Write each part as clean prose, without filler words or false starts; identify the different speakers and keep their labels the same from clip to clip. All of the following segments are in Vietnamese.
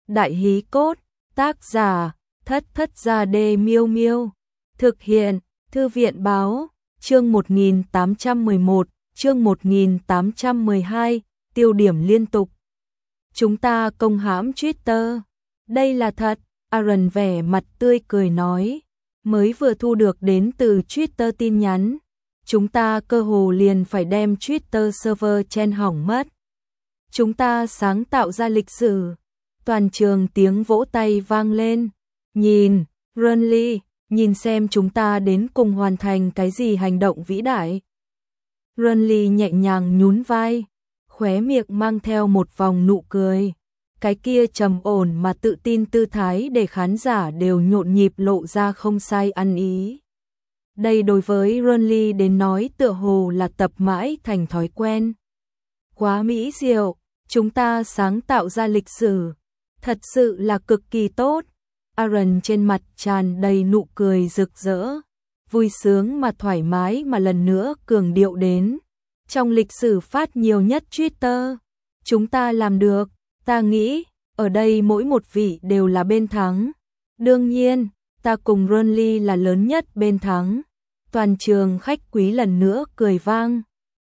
Speaker 1: Đại hí cốt, tác giả, Thất Thất Gia Đê Miêu Miêu. Thực hiện, Thư viện báo, chương 1811, chương 1812, tiêu điểm liên tục. Chúng ta công hãm Twitter. Đây là thật, Aaron vẻ mặt tươi cười nói. Mới vừa thu được đến từ Twitter tin nhắn. Chúng ta cơ hồ liền phải đem Twitter server chen hỏng mất. Chúng ta sáng tạo ra lịch sử. Toàn trường tiếng vỗ tay vang lên. Nhìn, Runley, nhìn xem chúng ta đến cùng hoàn thành cái gì hành động vĩ đại. Runley nhẹ nhàng nhún vai, khóe miệng mang theo một vòng nụ cười. Cái kia trầm ổn mà tự tin tư thái để khán giả đều nhộn nhịp lộ ra không sai ăn ý. Đây đối với Runley đến nói tựa hồ là tập mãi thành thói quen. Quá mỹ diệu, chúng ta sáng tạo ra lịch sử. Thật sự là cực kỳ tốt. Aaron trên mặt tràn đầy nụ cười rực rỡ, vui sướng mà thoải mái mà lần nữa cường điệu đến. Trong lịch sử phát nhiều nhất Twitter, chúng ta làm được, ta nghĩ, ở đây mỗi một vị đều là bên thắng. Đương nhiên, ta cùng Runley là lớn nhất bên thắng. Toàn trường khách quý lần nữa cười vang.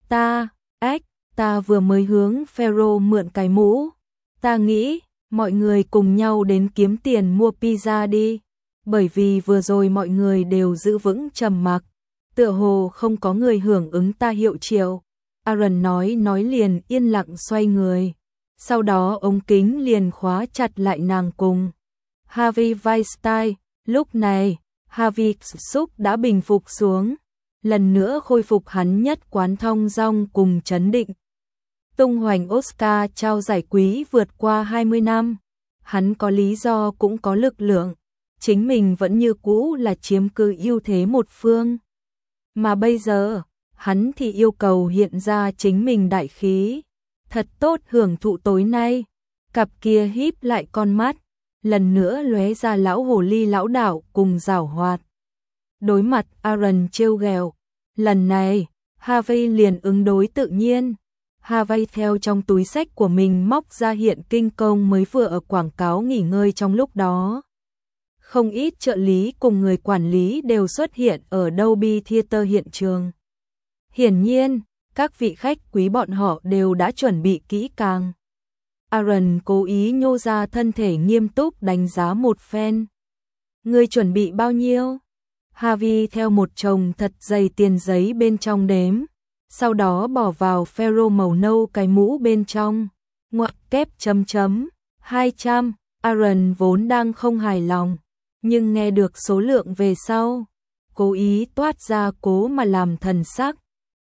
Speaker 1: Ta vừa mới hướng Pharaoh mượn cái mũ. Ta nghĩ, mọi người cùng nhau đến kiếm tiền mua pizza đi. Bởi vì vừa rồi mọi người đều giữ vững trầm mặc, tựa hồ không có người hưởng ứng ta hiệu triệu. Aaron nói liền yên lặng xoay người. Sau đó ống kính liền khóa chặt lại nàng cùng Harvey Weinstein. Lúc này, Harvey Xúc đã bình phục xuống, lần nữa khôi phục hắn nhất quán thong dong cùng trấn định. Tung hoành Oscar trao giải quý vượt qua 20 năm, hắn có lý do cũng có lực lượng, chính mình vẫn như cũ là chiếm cứ ưu thế một phương. Mà bây giờ, hắn thì yêu cầu hiện ra chính mình đại khí, thật tốt hưởng thụ tối nay. Cặp kia híp lại con mắt, lần nữa lóe ra lão hồ ly lão đảo cùng giảo hoạt. Đối mặt Aaron trêu ghẹo, lần này, Harvey liền ứng đối tự nhiên. Harvey theo trong túi sách của mình móc ra hiện kinh công mới vừa ở quảng cáo nghỉ ngơi trong lúc đó. Không ít trợ lý cùng người quản lý đều xuất hiện ở Dolby Theater hiện trường. Hiển nhiên, các vị khách quý bọn họ đều đã chuẩn bị kỹ càng. Aaron cố ý nhô ra thân thể nghiêm túc đánh giá một phen. Ngươi chuẩn bị bao nhiêu? Harvey theo một chồng thật dày tiền giấy bên trong đếm, sau đó bỏ vào Pharaoh màu nâu cái mũ bên trong. Ngoặc kép .. 200. Aaron vốn đang không hài lòng, nhưng nghe được số lượng về sau, cố ý toát ra cố mà làm thần sắc.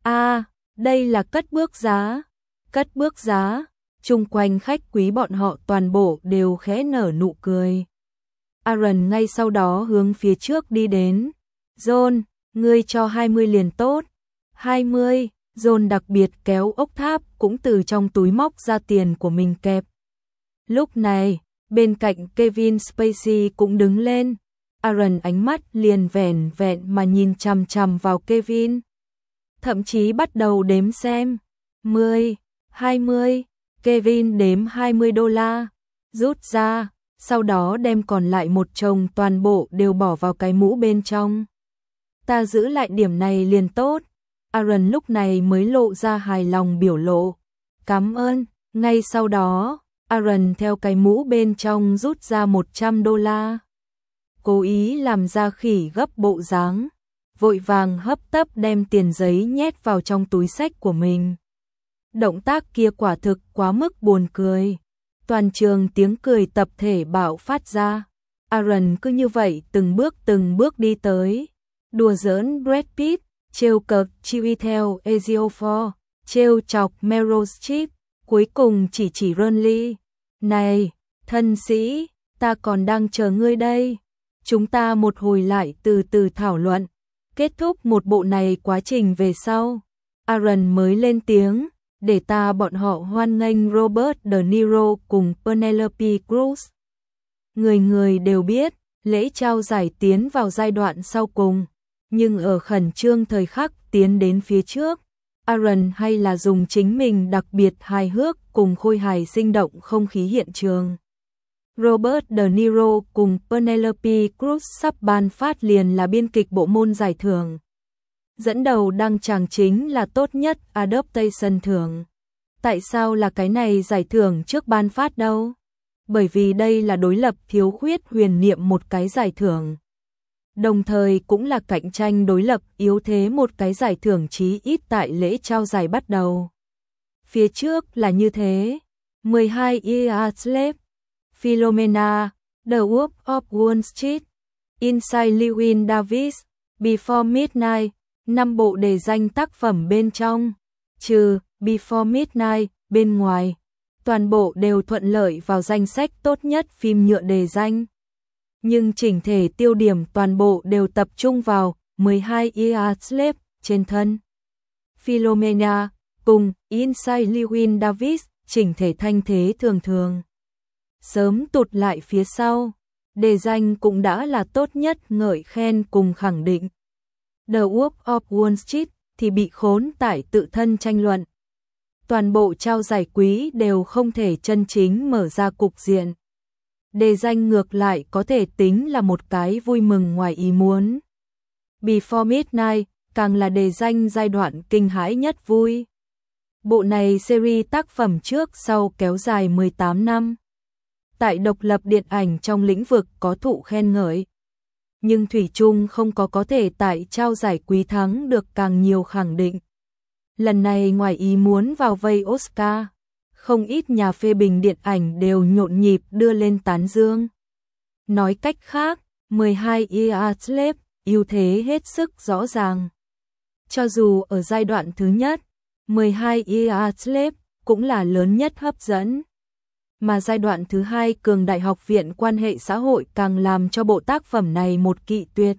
Speaker 1: Đây là cất bước giá. Cất bước giá. Chung quanh khách quý bọn họ toàn bộ đều khẽ nở nụ cười. Aaron ngay sau đó hướng phía trước đi đến. John, ngươi cho 20 liền tốt. 20, John đặc biệt kéo ốc tháp cũng từ trong túi móc ra tiền của mình kẹp. Lúc này, bên cạnh Kevin Spacey cũng đứng lên. Aaron ánh mắt liền vẻn vẹn mà nhìn chằm chằm vào Kevin. Thậm chí bắt đầu đếm xem. 10, 20, Kevin đếm $20, rút ra, sau đó đem còn lại một chồng toàn bộ đều bỏ vào cái mũ bên trong. Ta giữ lại điểm này liền tốt. Aaron lúc này mới lộ ra hài lòng biểu lộ. Cảm ơn. Ngay sau đó, Aaron theo cái mũ bên trong rút ra $100. Cố ý làm ra khỉ gấp bộ dáng, vội vàng hấp tấp đem tiền giấy nhét vào trong túi sách của mình. Động tác kia quả thực quá mức buồn cười. Toàn trường tiếng cười tập thể bạo phát ra. Aaron cứ như vậy từng bước đi tới. Đùa giỡn Brad Pitt, trêu cợt Chiwetel Ejiofor, trêu chọc Meryl Streep, cuối cùng chỉ Runley. Này, thân sĩ, ta còn đang chờ ngươi đây. Chúng ta một hồi lại từ từ thảo luận. Kết thúc một bộ này quá trình về sau, Aaron mới lên tiếng, để bọn họ hoan nghênh Robert De Niro cùng Penelope Cruz. Người đều biết, lễ trao giải tiến vào giai đoạn sau cùng, nhưng ở khẩn trương thời khắc tiến đến phía trước, Aaron hay là dùng chính mình đặc biệt hài hước cùng khôi hài sinh động không khí hiện trường. Robert De Niro cùng Penelope Cruz sắp ban phát liền là biên kịch bộ môn giải thưởng. Dẫn đầu đăng tràng chính là tốt nhất adaptation thưởng. Tại sao là cái này giải thưởng trước ban phát đâu? Bởi vì đây là đối lập thiếu khuyết huyền niệm một cái giải thưởng. Đồng thời cũng là cạnh tranh đối lập yếu thế một cái giải thưởng chí ít tại lễ trao giải bắt đầu. Phía trước là như thế. 12 Years Slave, Philomena, The Wolf of Wall Street, Inside Llewyn Davis, Before Midnight, 5 bộ đề danh tác phẩm bên trong, trừ Before Midnight, bên ngoài, toàn bộ đều thuận lợi vào danh sách tốt nhất phim nhựa đề danh. Nhưng chỉnh thể tiêu điểm toàn bộ đều tập trung vào 12 Years Slave trên thân. Philomena cùng Inside Llewyn Davis chỉnh thể thanh thế thường thường. Sớm tụt lại phía sau, đề danh cũng đã là tốt nhất ngợi khen cùng khẳng định. The Wolf of Wall Street thì bị khốn tại tự thân tranh luận. Toàn bộ trao giải quý đều không thể chân chính mở ra cục diện. Đề danh ngược lại có thể tính là một cái vui mừng ngoài ý muốn. Before Midnight càng là đề danh giai đoạn kinh hãi nhất vui. Bộ này series tác phẩm trước sau kéo dài 18 năm. Tại độc lập điện ảnh trong lĩnh vực có thụ khen ngợi. Nhưng thủy chung không có thể tại trao giải quý thắng được càng nhiều khẳng định. Lần này ngoài ý muốn vào vây Oscar, không ít nhà phê bình điện ảnh đều nhộn nhịp đưa lên tán dương. Nói cách khác, 12 Years Slave ưu thế hết sức rõ ràng. Cho dù ở giai đoạn thứ nhất, 12 Years Slave cũng là lớn nhất hấp dẫn. Mà giai đoạn thứ hai cường đại học viện quan hệ xã hội càng làm cho bộ tác phẩm này một kỵ tuyệt.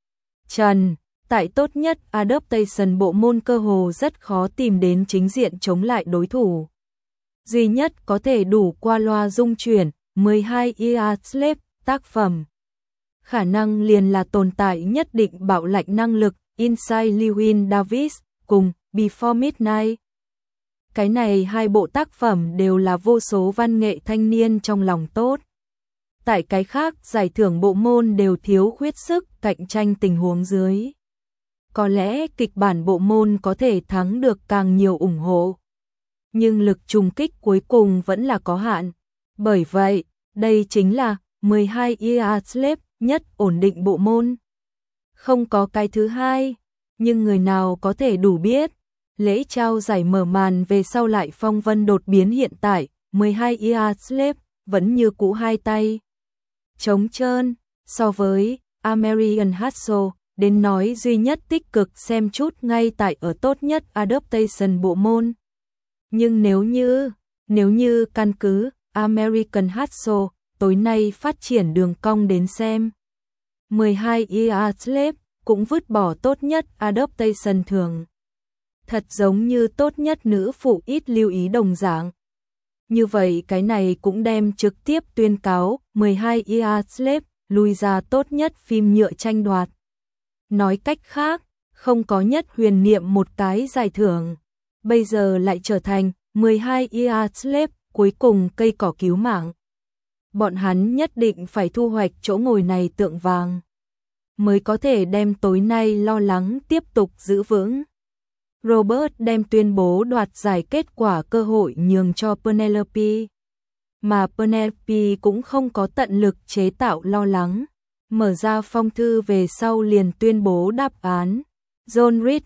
Speaker 1: Trần, tại tốt nhất adaptation bộ môn cơ hồ rất khó tìm đến chính diện chống lại đối thủ. Duy nhất có thể đủ qua loa dung chuyển 12 Years Slave tác phẩm. Khả năng liền là tồn tại nhất định bạo lệnh năng lực Inside Llewyn Davis cùng Before Midnight. Cái này hai bộ tác phẩm đều là vô số văn nghệ thanh niên trong lòng tốt. Tại cái khác giải thưởng bộ môn đều thiếu khuyết sức cạnh tranh tình huống dưới. Có lẽ kịch bản bộ môn có thể thắng được càng nhiều ủng hộ. Nhưng lực trùng kích cuối cùng vẫn là có hạn. Bởi vậy, đây chính là 12 Years Slave nhất ổn định bộ môn. Không có cái thứ hai, nhưng người nào có thể đủ biết. Lễ trao giải mở màn về sau lại phong vân đột biến hiện tại, 12 Years Slave vẫn như cũ hai tay. Trống trơn, so với American Hustle, đến nói duy nhất tích cực xem chút ngay tại ở tốt nhất adaptation bộ môn. Nhưng nếu như căn cứ American Hustle tối nay phát triển đường cong đến xem, 12 Years Slave cũng vứt bỏ tốt nhất adaptation thường. Thật giống như tốt nhất nữ phụ ít lưu ý đồng dạng. Như vậy cái này cũng đem trực tiếp tuyên cáo 12 Years Slave lui ra tốt nhất phim nhựa tranh đoạt. Nói cách khác, không có nhất huyền niệm một cái giải thưởng. Bây giờ lại trở thành 12 Years Slave cuối cùng cây cỏ cứu mạng. Bọn hắn nhất định phải thu hoạch chỗ ngồi này tượng vàng. Mới có thể đem tối nay lo lắng tiếp tục giữ vững. Robert đem tuyên bố đoạt giải kết quả cơ hội nhường cho Penelope. Mà Penelope cũng không có tận lực chế tạo lo lắng. Mở ra phong thư về sau liền tuyên bố đáp án. John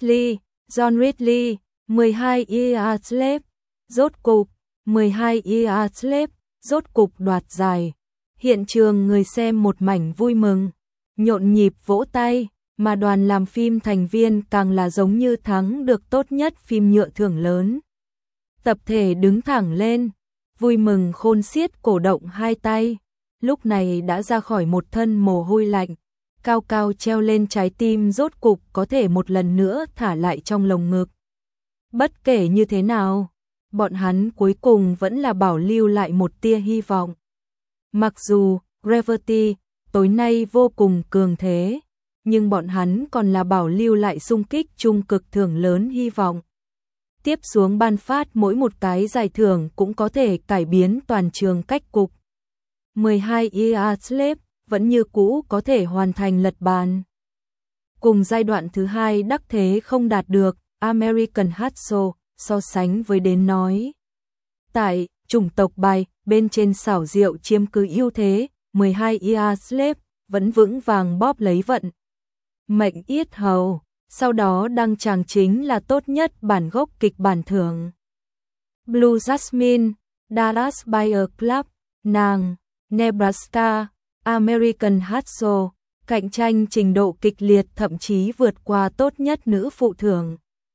Speaker 1: Ridley, 12 Years Slave, rốt cục, 12 Years Slave, rốt cục đoạt giải. Hiện trường người xem một mảnh vui mừng, nhộn nhịp vỗ tay. Mà đoàn làm phim thành viên càng là giống như thắng được tốt nhất phim nhựa thưởng lớn. Tập thể đứng thẳng lên, vui mừng khôn xiết cổ động hai tay, lúc này đã ra khỏi một thân mồ hôi lạnh, cao cao treo lên trái tim rốt cục có thể một lần nữa thả lại trong lồng ngực. Bất kể như thế nào, bọn hắn cuối cùng vẫn là bảo lưu lại một tia hy vọng. Mặc dù Gravity tối nay vô cùng cường thế, nhưng bọn hắn còn là bảo lưu lại xung kích trung cực thưởng lớn hy vọng. Tiếp xuống ban phát mỗi một cái giải thưởng cũng có thể cải biến toàn trường cách cục. 12 Years Slave vẫn như cũ có thể hoàn thành lật bàn. Cùng giai đoạn thứ hai đắc thế không đạt được, American Hustle so sánh với đến nói. Tại chủng tộc bài, bên trên xảo diệu chiếm cứ ưu thế, 12 Years Slave vẫn vững vàng bóp lấy vận mệnh yết hầu, sau đó đăng tràng chính là tốt nhất bản gốc kịch bản thưởng. Blue Jasmine, Dallas Buyers Club, nàng, Nebraska, American Hustle, cạnh tranh trình độ kịch liệt thậm chí vượt qua tốt nhất nữ phụ thưởng.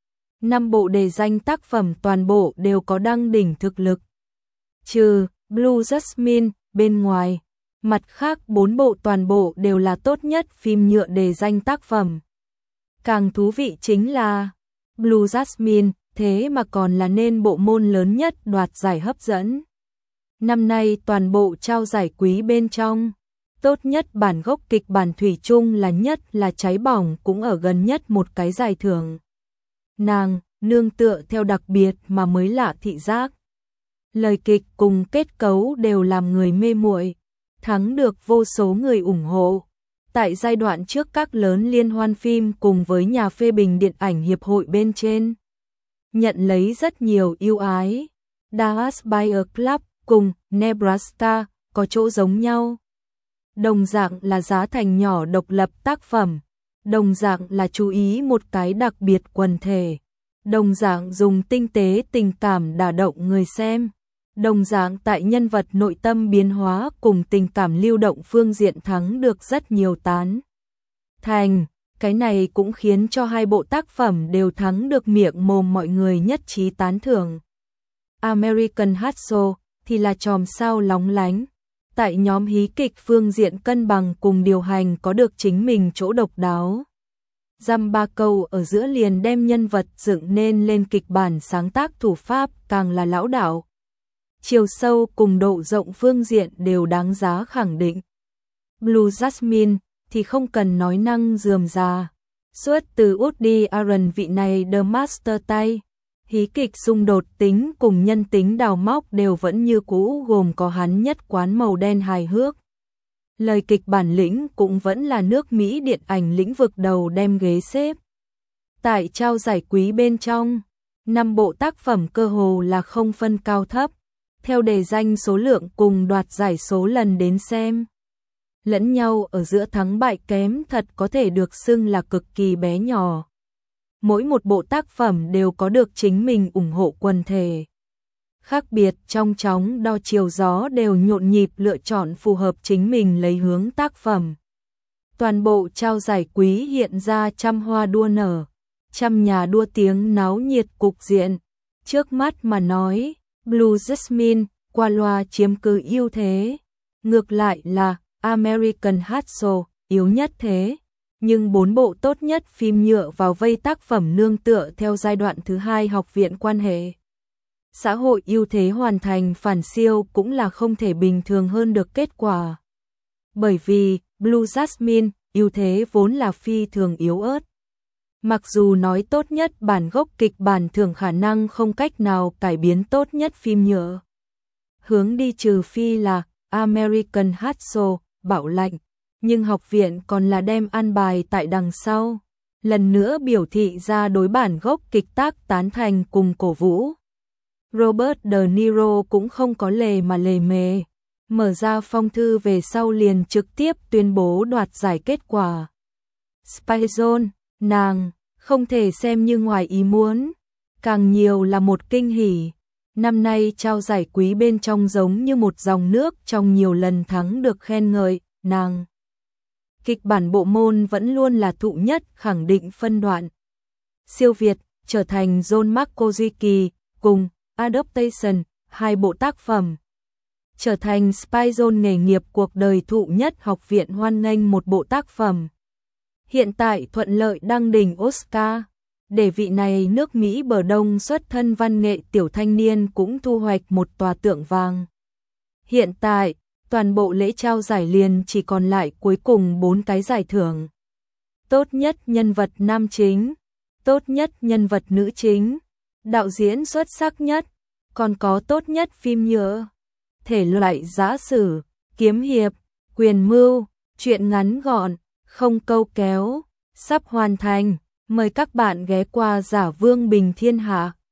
Speaker 1: 5 bộ đề danh tác phẩm toàn bộ đều có đăng đỉnh thực lực. Trừ Blue Jasmine bên ngoài, mặt khác 4 bộ toàn bộ đều là tốt nhất phim nhựa đề danh tác phẩm. Càng thú vị chính là Blue Jasmine thế mà còn là nên bộ môn lớn nhất đoạt giải hấp dẫn. Năm nay toàn bộ trao giải quý bên trong, tốt nhất bản gốc kịch bản thủy chung là nhất là cháy bỏng cũng ở gần nhất một cái giải thưởng. Nàng, nương tựa theo đặc biệt mà mới lạ thị giác. Lời kịch cùng kết cấu đều làm người mê muội, thắng được vô số người ủng hộ. Tại giai đoạn trước các lớn liên hoan phim cùng với nhà phê bình điện ảnh hiệp hội bên trên, nhận lấy rất nhiều ưu ái. Dallas Buyers Club cùng Nebraska có chỗ giống nhau. Đồng dạng là giá thành nhỏ độc lập tác phẩm, đồng dạng là chú ý một cái đặc biệt quần thể, đồng dạng dùng tinh tế tình cảm đả động người xem, đồng dạng tại nhân vật nội tâm biến hóa cùng tình cảm lưu động phương diện thắng được rất nhiều tán thành. Cái này cũng khiến cho hai bộ tác phẩm đều thắng được miệng mồm mọi người nhất trí tán thưởng. American Hustle thì là chòm sao lóng lánh, tại nhóm hí kịch phương diện cân bằng cùng điều hành có được chính mình chỗ độc đáo. Dăm ba câu ở giữa liền đem nhân vật dựng nên lên kịch bản sáng tác thủ pháp càng là lão đạo. Chiều sâu cùng độ rộng phương diện đều đáng giá khẳng định. Blue Jasmine thì không cần nói năng rườm rà. Xuất từ Woody Allen vị này The Master tay. Hí kịch xung đột tính cùng nhân tính đào móc đều vẫn như cũ, gồm có hắn nhất quán màu đen hài hước. Lời kịch bản lĩnh cũng vẫn là nước Mỹ điện ảnh lĩnh vực đầu đem ghế xếp. Tại trao giải quý bên trong, 5 bộ tác phẩm cơ hồ là không phân cao thấp, theo đề danh số lượng cùng đoạt giải số lần đến xem. Lẫn nhau ở giữa thắng bại kém thật có thể được xưng là cực kỳ bé nhỏ. Mỗi một bộ tác phẩm đều có được chính mình ủng hộ quần thể. Khác biệt trong chóng đo chiều gió đều nhộn nhịp lựa chọn phù hợp chính mình lấy hướng tác phẩm. Toàn bộ trao giải quý hiện ra trăm hoa đua nở, trăm nhà đua tiếng náo nhiệt cục diện. Trước mắt mà nói, Blue Jasmine qua loa chiếm cứ ưu thế. Ngược lại là American Hustle yếu nhất thế. Nhưng 4 bộ tốt nhất phim nhựa vào vây tác phẩm nương tựa theo giai đoạn thứ hai học viện quan hệ xã hội ưu thế hoàn thành phản siêu cũng là không thể bình thường hơn được kết quả. Bởi vì Blue Jasmine ưu thế vốn là phi thường yếu ớt. Mặc dù nói tốt nhất bản gốc kịch bản thường khả năng không cách nào cải biến tốt nhất phim nhựa. Hướng đi trừ phi là American Hustle bảo lạnh. Nhưng học viện còn là đem an bài tại đằng sau, lần nữa biểu thị ra đối bản gốc kịch tác tán thành cùng cổ vũ. Robert De Niro cũng không có lề mà lề mề, mở ra phong thư về sau liền trực tiếp tuyên bố đoạt giải kết quả. Spy Zone, nàng, không thể xem như ngoài ý muốn, càng nhiều là một kinh hỉ. Năm nay trao giải quý bên trong giống như một dòng nước trong nhiều lần thắng được khen ngợi, nàng. Kịch bản bộ môn vẫn luôn là thụ nhất khẳng định phân đoạn. Siêu Việt trở thành John Malkovich cùng Adaptation, 2 bộ tác phẩm. Trở thành Spy Zone nghề nghiệp cuộc đời thụ nhất học viện hoan nghênh 1 bộ tác phẩm. Hiện tại thuận lợi đăng đỉnh Oscar, để vị này nước Mỹ bờ đông xuất thân văn nghệ tiểu thanh niên cũng thu hoạch một tòa tượng vàng. Hiện tại toàn bộ lễ trao giải liền chỉ còn lại cuối cùng 4 cái giải thưởng. Tốt nhất nhân vật nam chính, tốt nhất nhân vật nữ chính, đạo diễn xuất sắc nhất, còn có tốt nhất phim nhựa, thể loại giã sử, kiếm hiệp, quyền mưu, truyện ngắn gọn, không câu kéo, sắp hoàn thành. Mời các bạn ghé qua Giả Vương Bình Thiên Hạ.